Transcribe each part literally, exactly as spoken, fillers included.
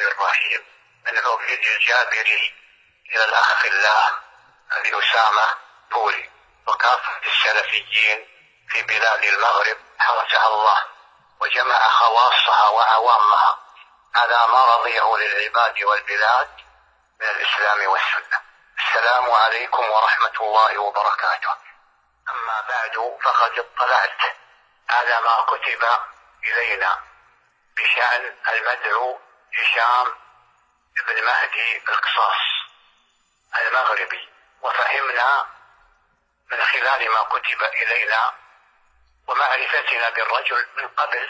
الرحيم. من الأبيض الجابري إلى الأخ في الله أبي أسامة بوري وكافة السلفيين في بلاد المغرب حرسها الله وجمع خواصها وعوامها على ما رضيه للعباد والبلاد من الإسلام والسنة. السلام عليكم ورحمة الله وبركاته. أما بعد، فقد اطلعت على ما كتب إلينا بشأن المدعو هشام بن مهدي القصاص المغربي، وفهمنا من خلال ما كتب إلينا ومعرفتنا بالرجل من قبل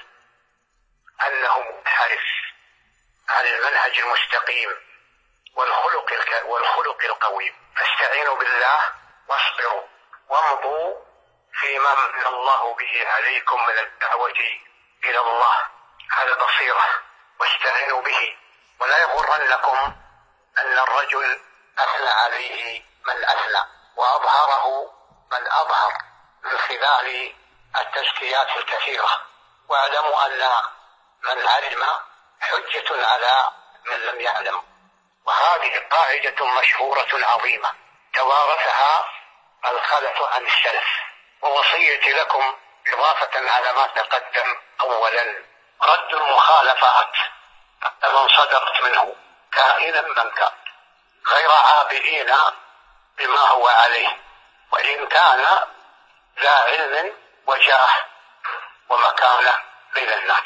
أنه منحرف عن المنهج المستقيم والخلق والخلق القويم. فاستعينوا بالله واصبروا وامضوا فيما من الله به عليكم من الدعوة إلى الله على بصيرة، واستعينوا به، ولا يغرنكم أن الرجل أثنى عليه من أثنى وأظهره من أظهر من خلال التزكيات الكثيرة. واعلموا أن من علم حجة على من لم يعلم، وهذه قاعدة مشهورة عظيمة توارثها الخلف عن السلف. ووصيتي لكم إضافة على ما تقدم أولا رد المخالفات من صدرت منه كائنا من كان، غير عابئين بما هو عليه، وإن كان ذا علم وجاه ومكانة بين الناس،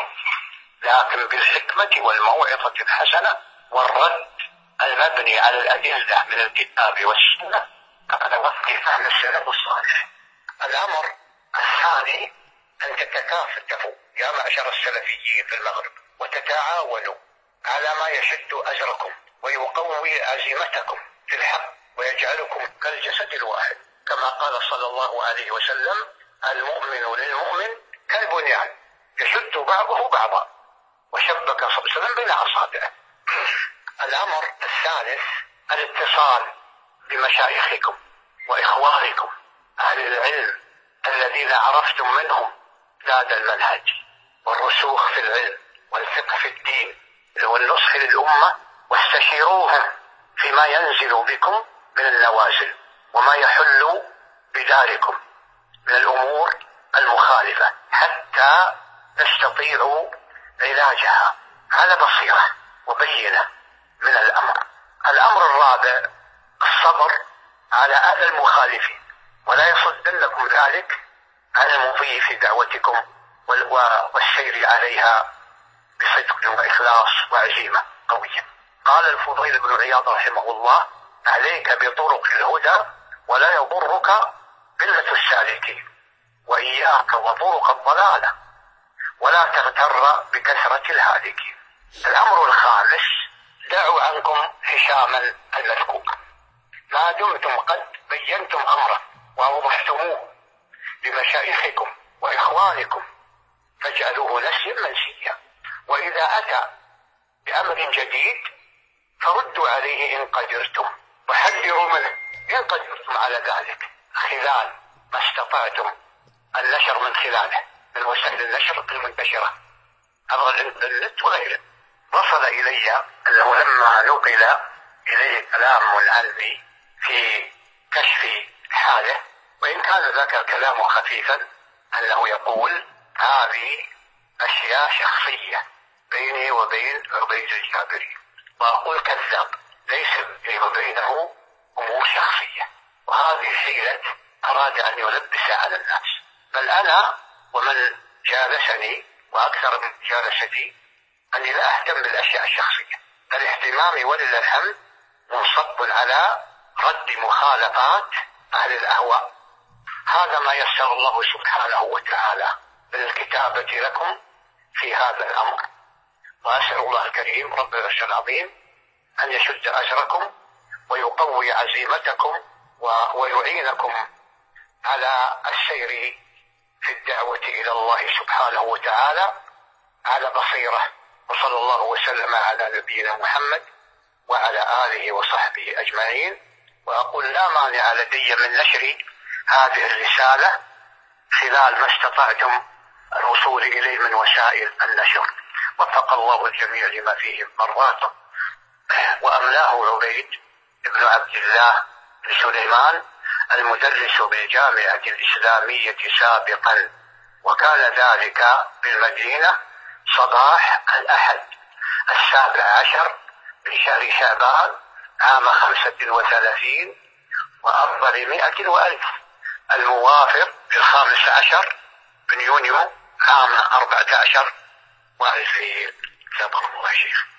لكن بالحكمة والموعظة الحسنة والرد المبني على الأدلة من الكتاب والسنة على وفق فهم السلف الصالح. الأمر الثاني أن تتكاتفوا يا معشر السلفيين في المغرب وتتعاونوا على ما يشد أجركم ويقوي عزيمتكم في الحق ويجعلكم كالجسد الواحد، كما قال صلى الله عليه وسلم: المؤمن للمؤمن كالبنيان يشد بعضه بعضا، وشبك صلى الله عليه وسلم بين أصابعه. الأمر الثالث الاتصال بمشايخكم وإخوانكم أهل العلم الذين عرفتم منهم زاد المنهج والرسوخ في العلم والفقه في الدين والنصح للأمة، واستشيروهم فيما ينزل بكم من النوازل وما يحل بداركم من الأمور المخالفة حتى تستطيعوا علاجها على بصيرة وبينة من الأمر. الأمر الرابع الصبر على أهل المخالفين، ولا يصدنكم ذلك عن المضي في دعوتكم والسير عليها بصدق وإخلاص وعزيمة قوية. قال الفضيل بن عياض رحمه الله: عليك بطرق الهدى ولا يضرك قلة السالكين، وإياك وطرق الضلالة ولا تغتر بكثرة الهالكين. الأمر الخامس دعوا عنكم هشاما المذكور ما دمتم قد بينتم أمره وأوضحتموه لمشايخكم وإخوانكم، فاجعلوه نسيا منسيا، وإذا أتى بأمر جديد فردوا عليه إن قدرتم، وحذروا منه إن قدرتم على ذلك خلال ما استطعتم النشر من خلاله من وسائل النشر المنتشرة عبر الإنترنت وغيره. وصل إلي أنه لما نقل إليه كلام العلمي في كشف حاله، وإن كان ذاك الكلام خفيفا، أنه يقول: هذه أشياء شخصية بيني وبين عبيد الجابري، وأقول كذاب، ليس بيني وبينه أمور شخصية. وهذه حيلة أراد أن يلبس على الناس، بل أنا ومن جالسني وأكثر من جالستي أني لا أهتم بالأشياء الشخصية. الاهتمام ولله الحمد منصب على رد مخالفات أهل الأهواء. هذا ما يسر الله سبحانه وتعالى من الكتابة لكم في هذا الأمر، وأسأل الله الكريم رب العرش العظيم أن يشد أجركم ويقوي عزيمتكم ويعينكم على السير في الدعوة إلى الله سبحانه وتعالى على بصيرة. وصلى الله وسلم على نبينا محمد وعلى آله وصحبه أجمعين. وأقول لا مانع لدي من نشر هذه الرسالة خلال ما استطعتم الوصول إليه من وسائل النشر، وفق الله الجميع لما فيه مرواته. وأملاه عبيد بن عبد الله بن سليمان المدرس بالجامعة الإسلامية سابقا، وكان ذلك بالمدينة صباح الأحد السابع عشر من شهر شعبان عام خمسة وثلاثين وأربعمائة وألف، الموافق الخامس عشر من يونيو عام أربعة عشر وألفين. جزاكم الله خير.